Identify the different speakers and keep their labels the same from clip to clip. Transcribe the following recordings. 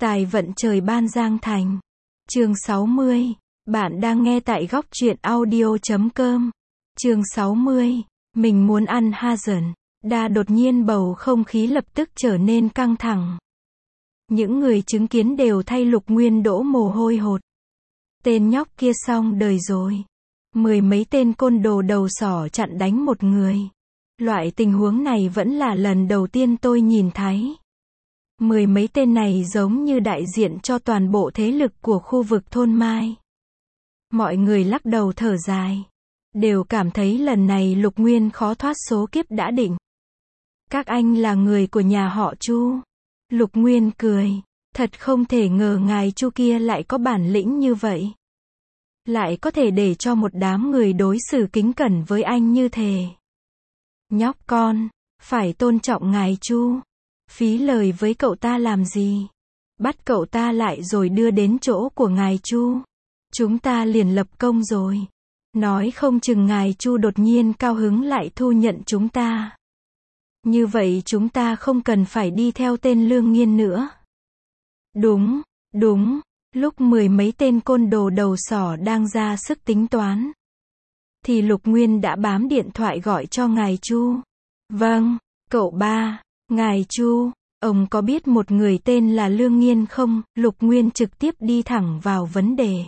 Speaker 1: Tài vận trời ban Giang Thành. Chương 60. Bạn đang nghe tại góc truyện audio.com. Chương 60. Mình muốn ăn Hazen. Đột nhiên bầu không khí lập tức trở nên căng thẳng. Những người chứng kiến đều thay Lục Nguyên đổ mồ hôi hột. Tên nhóc kia xong đời rồi. 10 mấy tên côn đồ đầu sỏ chặn đánh một người. Loại tình huống này vẫn là lần đầu tiên tôi nhìn thấy. 10 mấy tên này giống như đại diện cho toàn bộ thế lực của khu vực thôn Mai. Mọi người lắc đầu thở dài. Đều cảm thấy lần này Lục Nguyên khó thoát số kiếp đã định. Các anh là người của nhà họ Chu. Lục Nguyên cười. Thật không thể ngờ ngài Chu kia lại có bản lĩnh như vậy. Lại có thể để cho một đám người đối xử kính cẩn với anh như thế. Nhóc con, phải tôn trọng ngài Chu. Phí lời với cậu ta làm gì? Bắt cậu ta lại rồi đưa đến chỗ của ngài Chu. Chúng ta liền lập công rồi. Nói không chừng ngài Chu đột nhiên cao hứng lại thu nhận chúng ta. Như vậy chúng ta không cần phải đi theo tên Lương Nghiên nữa. Đúng. Lúc 10 mấy tên côn đồ đầu sỏ đang ra sức tính toán, thì Lục Nguyên đã bám điện thoại gọi cho ngài Chu. Vâng, cậu ba, ngài Chu, ông có biết một người tên là Lương Nghiên không? Lục Nguyên trực tiếp đi thẳng vào vấn đề.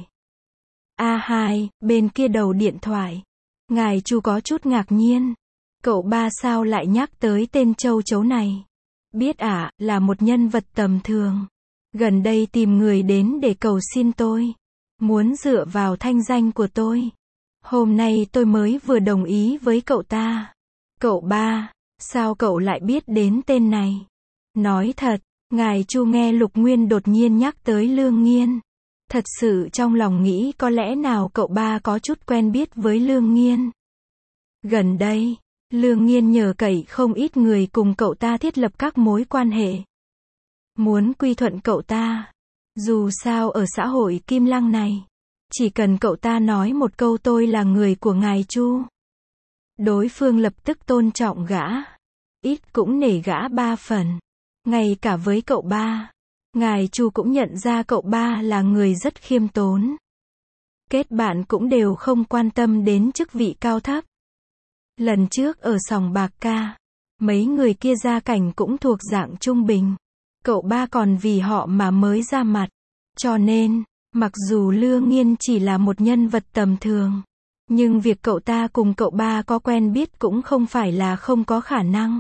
Speaker 1: A2, bên kia đầu điện thoại. Ngài Chu có chút ngạc nhiên. Cậu ba sao lại nhắc tới tên châu chấu này? Biết ạ, là một nhân vật tầm thường. Gần đây tìm người đến để cầu xin tôi. Muốn dựa vào thanh danh của tôi. Hôm nay tôi mới vừa đồng ý với cậu ta. Cậu ba, sao cậu lại biết đến tên này? Nói thật, ngài Chu nghe Lục Nguyên đột nhiên nhắc tới Lương Nghiên. Thật sự trong lòng nghĩ có lẽ nào cậu ba có chút quen biết với Lương Nghiên. Gần đây, Lương Nghiên nhờ cậy không ít người cùng cậu ta thiết lập các mối quan hệ. Muốn quy thuận cậu ta. Dù sao ở xã hội Kim Lăng này, chỉ cần cậu ta nói một câu tôi là người của ngài Chu, đối phương lập tức tôn trọng gã. Ít cũng nể gã 3 phần. Ngay cả với cậu ba, ngài Chu cũng nhận ra cậu ba là người rất khiêm tốn. Kết bạn cũng đều không quan tâm đến chức vị cao thấp. Lần trước ở sòng bạc ca, mấy người kia gia cảnh cũng thuộc dạng trung bình. Cậu ba còn vì họ mà mới ra mặt. Cho nên, mặc dù Lương Nghiên chỉ là một nhân vật tầm thường, nhưng việc cậu ta cùng cậu ba có quen biết cũng không phải là không có khả năng.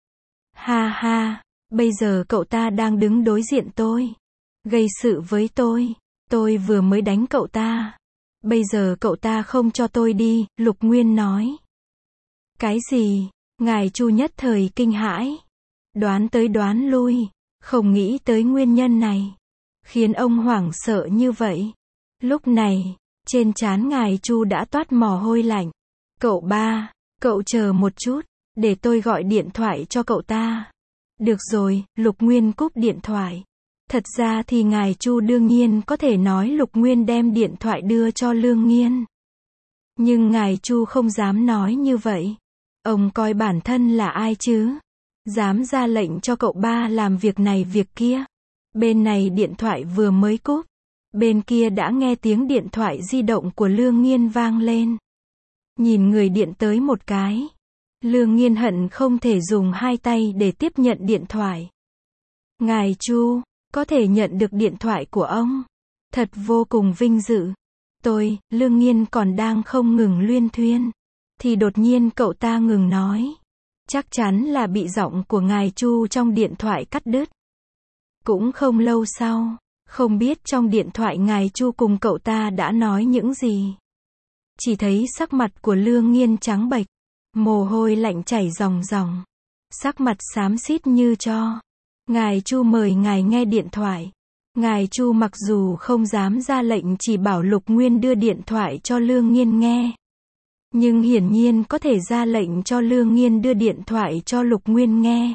Speaker 1: Ha ha, bây giờ cậu ta đang đứng đối diện tôi. Gây sự với tôi vừa mới đánh cậu ta. Bây giờ cậu ta không cho tôi đi, Lục Nguyên nói. Cái gì? Ngài Chu nhất thời kinh hãi. Đoán tới đoán lui. Không nghĩ tới nguyên nhân này, khiến ông hoảng sợ như vậy. Lúc này, trên trán ngài Chu đã toát mồ hôi lạnh. Cậu ba, cậu chờ một chút, để tôi gọi điện thoại cho cậu ta. Được rồi, Lục Nguyên cúp điện thoại. Thật ra thì ngài Chu đương nhiên có thể nói Lục Nguyên đem điện thoại đưa cho Lương Nghiên. Nhưng ngài Chu không dám nói như vậy. Ông coi bản thân là ai chứ? Dám ra lệnh cho cậu ba làm việc này việc kia. Bên này điện thoại vừa mới cúp, bên kia đã nghe tiếng điện thoại di động của Lương Nghiên vang lên. Nhìn người điện tới một cái, Lương Nghiên hận không thể dùng hai tay để tiếp nhận điện thoại. Ngài Chu, có thể nhận được điện thoại của ông. Thật vô cùng vinh dự. Lương Nghiên còn đang không ngừng luyên thuyên, thì đột nhiên cậu ta ngừng nói. Chắc chắn là bị giọng của ngài Chu trong điện thoại cắt đứt. Cũng không lâu sau, không biết trong điện thoại ngài Chu cùng cậu ta đã nói những gì. Chỉ thấy sắc mặt của Lương Nghiên trắng bệch, mồ hôi lạnh chảy ròng ròng, sắc mặt xám xít như tro. Ngài Chu mời ngài nghe điện thoại. Ngài Chu mặc dù không dám ra lệnh chỉ bảo Lục Nguyên đưa điện thoại cho Lương Nghiên nghe, nhưng hiển nhiên có thể ra lệnh cho Lương Nghiên đưa điện thoại cho Lục Nguyên nghe.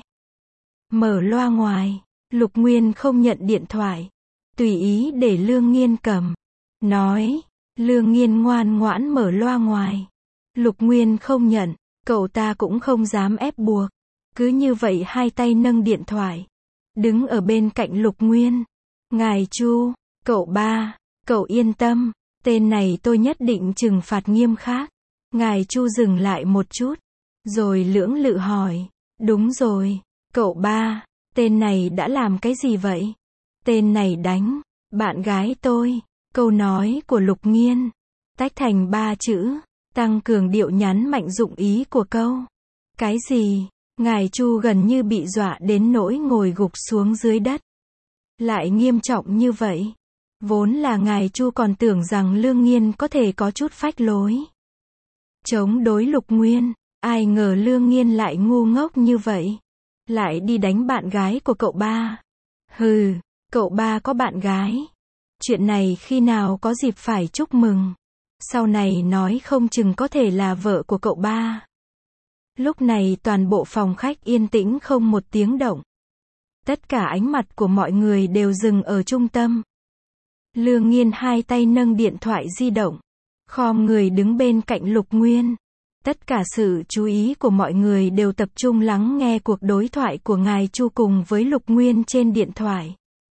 Speaker 1: Mở loa ngoài, Lục Nguyên không nhận điện thoại, tùy ý để Lương Nghiên cầm. Nói, Lương Nghiên ngoan ngoãn mở loa ngoài. Lục Nguyên không nhận, cậu ta cũng không dám ép buộc. Cứ như vậy hai tay nâng điện thoại, đứng ở bên cạnh Lục Nguyên. Ngài Chu, cậu ba, cậu yên tâm, tên này tôi nhất định trừng phạt nghiêm khắc. Ngài Chu dừng lại một chút, rồi lưỡng lự hỏi, đúng rồi, cậu ba, tên này đã làm cái gì vậy? Tên này đánh bạn gái tôi. Câu nói của Lục Nghiên tách thành 3 chữ, tăng cường điệu nhấn mạnh dụng ý của câu. Cái gì? Ngài Chu gần như bị dọa đến nỗi ngồi gục xuống dưới đất. Lại nghiêm trọng như vậy. Vốn là ngài Chu còn tưởng rằng Lương Nghiên có thể có chút phách lối chống đối Lục Nguyên, ai ngờ Lương Nghiên lại ngu ngốc như vậy. Lại đi đánh bạn gái của cậu ba. Hừ, cậu ba có bạn gái. Chuyện này khi nào có dịp phải chúc mừng. Sau này nói không chừng có thể là vợ của cậu ba. Lúc này toàn bộ phòng khách yên tĩnh không một tiếng động. Tất cả ánh mặt của mọi người đều dừng ở trung tâm. Lương Nghiên hai tay nâng điện thoại di động, khom người đứng bên cạnh Lục Nguyên. Tất cả sự chú ý của mọi người đều tập trung lắng nghe cuộc đối thoại của ngài Chu cùng với Lục Nguyên trên điện thoại.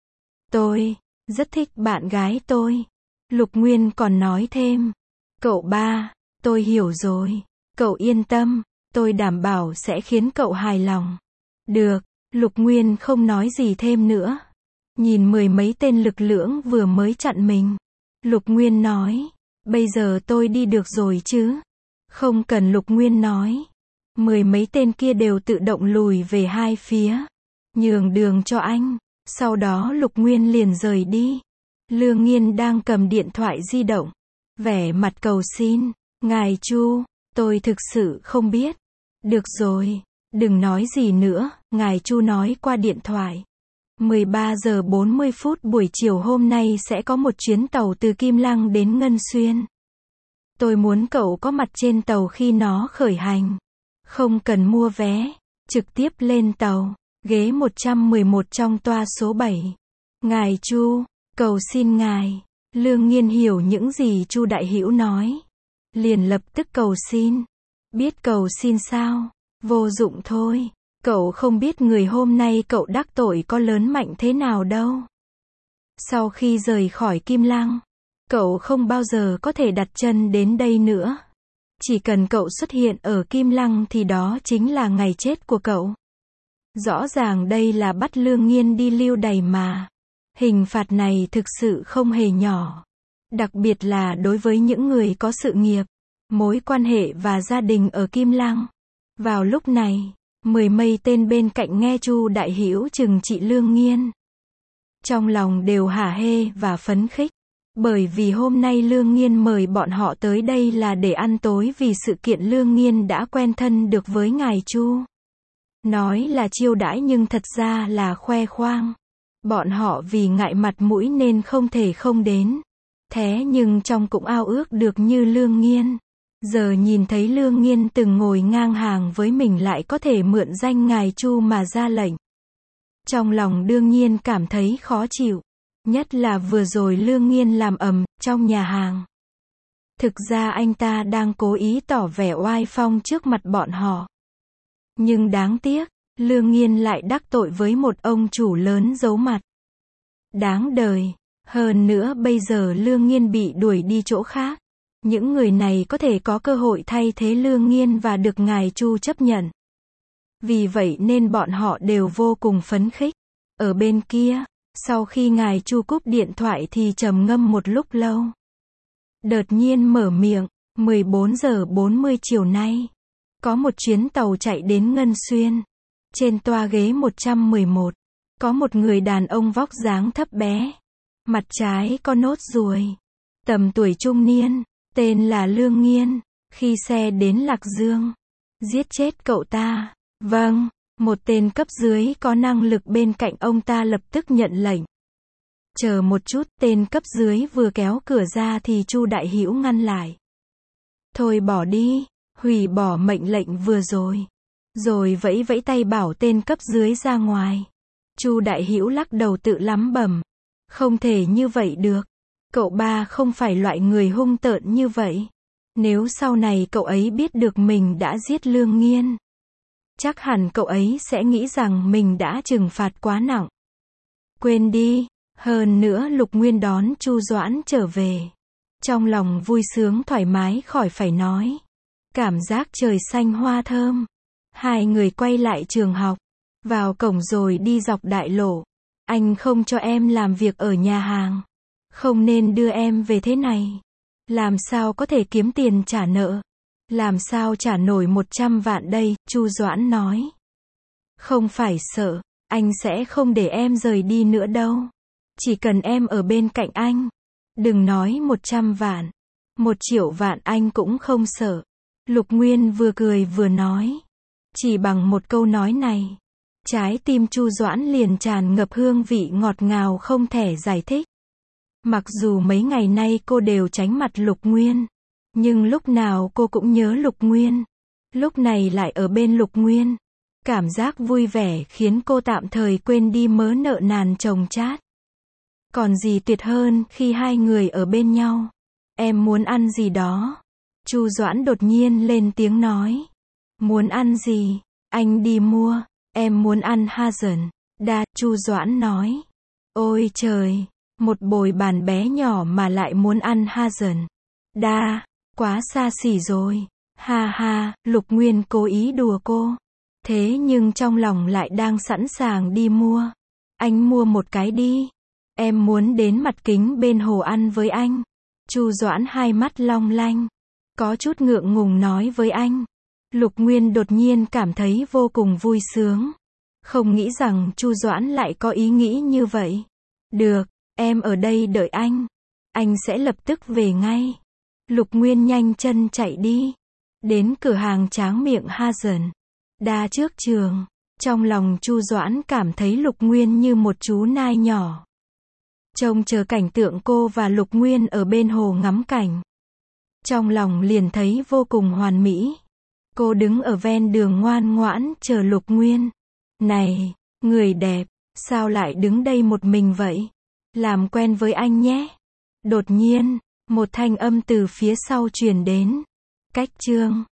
Speaker 1: Tôi rất thích bạn gái tôi. Lục Nguyên còn nói thêm. Cậu ba, tôi hiểu rồi. Cậu yên tâm, tôi đảm bảo sẽ khiến cậu hài lòng. Được, Lục Nguyên không nói gì thêm nữa. Nhìn mười mấy tên lực lưỡng vừa mới chặn mình. Lục Nguyên nói, bây giờ tôi đi được rồi chứ? Không cần Lục Nguyên nói. Mười mấy tên kia đều tự động lùi về hai phía. Nhường đường cho anh. Sau đó Lục Nguyên liền rời đi. Lương Nghiên đang cầm điện thoại di động. Vẻ mặt cầu xin. Ngài Chu, tôi thực sự không biết. Được rồi, đừng nói gì nữa, ngài Chu nói qua điện thoại. 13 giờ 40 phút buổi chiều hôm nay sẽ có một chuyến tàu từ Kim Lăng đến Ngân Xuyên. Tôi muốn cậu có mặt trên tàu khi nó khởi hành. Không cần mua vé, trực tiếp lên tàu. Ghế 111 trong toa số 7. Ngài Chu, cầu xin ngài. Lương Nghiên hiểu những gì Chu Đại Hữu nói. Liền lập tức cầu xin. Biết cầu xin sao? Vô dụng thôi. Cậu không biết người hôm nay cậu đắc tội có lớn mạnh thế nào đâu. Sau khi rời khỏi Kim Lăng, cậu không bao giờ có thể đặt chân đến đây nữa. Chỉ cần cậu xuất hiện ở Kim Lăng thì đó chính là ngày chết của cậu. Rõ ràng đây là bắt Lương Nghiên đi lưu đày mà. Hình phạt này thực sự không hề nhỏ. Đặc biệt là đối với những người có sự nghiệp, mối quan hệ và gia đình ở Kim Lăng. Vào lúc này, mười mấy tên bên cạnh nghe Chu Đại Hữu trừng trị Lương Nghiên. Trong lòng đều hả hê và phấn khích. Bởi vì hôm nay Lương Nghiên mời bọn họ tới đây là để ăn tối vì sự kiện Lương Nghiên đã quen thân được với ngài Chu. Nói là chiêu đãi nhưng thật ra là khoe khoang. Bọn họ vì ngại mặt mũi nên không thể không đến. Thế nhưng trong cũng ao ước được như Lương Nghiên. Giờ nhìn thấy Lương Nghiên từng ngồi ngang hàng với mình lại có thể mượn danh ngài Chu mà ra lệnh. Trong lòng đương nhiên cảm thấy khó chịu. Nhất là vừa rồi Lương Nghiên làm ầm trong nhà hàng. Thực ra anh ta đang cố ý tỏ vẻ oai phong trước mặt bọn họ. Nhưng đáng tiếc, Lương Nghiên lại đắc tội với một ông chủ lớn giấu mặt. Đáng đời. Hơn nữa bây giờ Lương Nghiên bị đuổi đi chỗ khác. Những người này có thể có cơ hội thay thế Lương Nghiên và được ngài Chu chấp nhận. Vì vậy nên bọn họ đều vô cùng phấn khích. Ở bên kia, sau khi ngài Chu cúp điện thoại thì trầm ngâm một lúc lâu. Đột nhiên mở miệng, 14 giờ 40 chiều nay. Có một chuyến tàu chạy đến Ngân Xuyên. Trên toa ghế 111, có một người đàn ông vóc dáng thấp bé. Mặt trái có nốt ruồi. Tầm tuổi trung niên, tên là Lương Nghiên. Khi xe đến Lạc Dương, giết chết cậu ta. Vâng, một tên cấp dưới có năng lực bên cạnh ông ta lập tức nhận lệnh. Chờ một chút, tên cấp dưới vừa kéo cửa ra thì Chu Đại Hữu ngăn lại. Thôi bỏ đi, hủy bỏ mệnh lệnh vừa rồi. Rồi vẫy vẫy tay bảo tên cấp dưới ra ngoài. Chu Đại Hữu lắc đầu tự lẩm bẩm. Không thể như vậy được. Cậu ba không phải loại người hung tợn như vậy. Nếu sau này cậu ấy biết được mình đã giết Lương Nghiên, chắc hẳn cậu ấy sẽ nghĩ rằng mình đã trừng phạt quá nặng. Quên đi, Hơn nữa Lục Nguyên đón Chu Doãn trở về. Trong lòng vui sướng thoải mái khỏi phải nói. Cảm giác trời xanh hoa thơm. Hai người quay lại trường học. Vào cổng rồi đi dọc đại lộ. Anh không cho em làm việc ở nhà hàng. Không nên đưa em về thế này. Làm sao có thể kiếm tiền trả nợ? Làm sao trả nổi 100 vạn đây? Chu Doãn nói. Không phải sợ, anh sẽ không để em rời đi nữa đâu. Chỉ cần em ở bên cạnh anh. Đừng nói 100 vạn. 1 triệu vạn anh cũng không sợ. Lục Nguyên vừa cười vừa nói. Chỉ bằng một câu nói này, trái tim Chu Doãn liền tràn ngập hương vị ngọt ngào không thể giải thích. Mặc dù mấy ngày nay cô đều tránh mặt Lục Nguyên, nhưng lúc nào cô cũng nhớ Lục Nguyên. Lúc này lại ở bên Lục Nguyên. Cảm giác vui vẻ khiến cô tạm thời quên đi mớ nợ nàn chồng chát. Còn gì tuyệt hơn khi hai người ở bên nhau. Em muốn ăn gì đó? Chu Doãn đột nhiên lên tiếng nói. Muốn ăn gì? Anh đi mua. Em muốn ăn Hazen. Đa, Chu Doãn nói. Ôi trời, một bồi bàn bé nhỏ mà lại muốn ăn Hazen. Đa, quá xa xỉ rồi. Ha ha, Lục Nguyên cố ý đùa cô. Thế nhưng trong lòng lại đang sẵn sàng đi mua. Anh mua một cái đi. Em muốn đến mặt kính bên hồ ăn với anh. Chu Doãn hai mắt long lanh. Có chút ngượng ngùng nói với anh. Lục Nguyên đột nhiên cảm thấy vô cùng vui sướng. Không nghĩ rằng Chu Doãn lại có ý nghĩ như vậy. Được, em ở đây đợi anh. Anh sẽ lập tức về ngay. Lục Nguyên nhanh chân chạy đi. Đến cửa hàng tráng miệng Hazen. Đa trước trường. Trong lòng Chu Doãn cảm thấy Lục Nguyên như một chú nai nhỏ. Trông chờ cảnh tượng cô và Lục Nguyên ở bên hồ ngắm cảnh. Trong lòng liền thấy vô cùng hoàn mỹ. Cô đứng ở ven đường ngoan ngoãn chờ Lục Nguyên. Này, người đẹp, sao lại đứng đây một mình vậy? Làm quen với anh nhé. Đột nhiên, một thanh âm từ phía sau truyền đến. Cách chương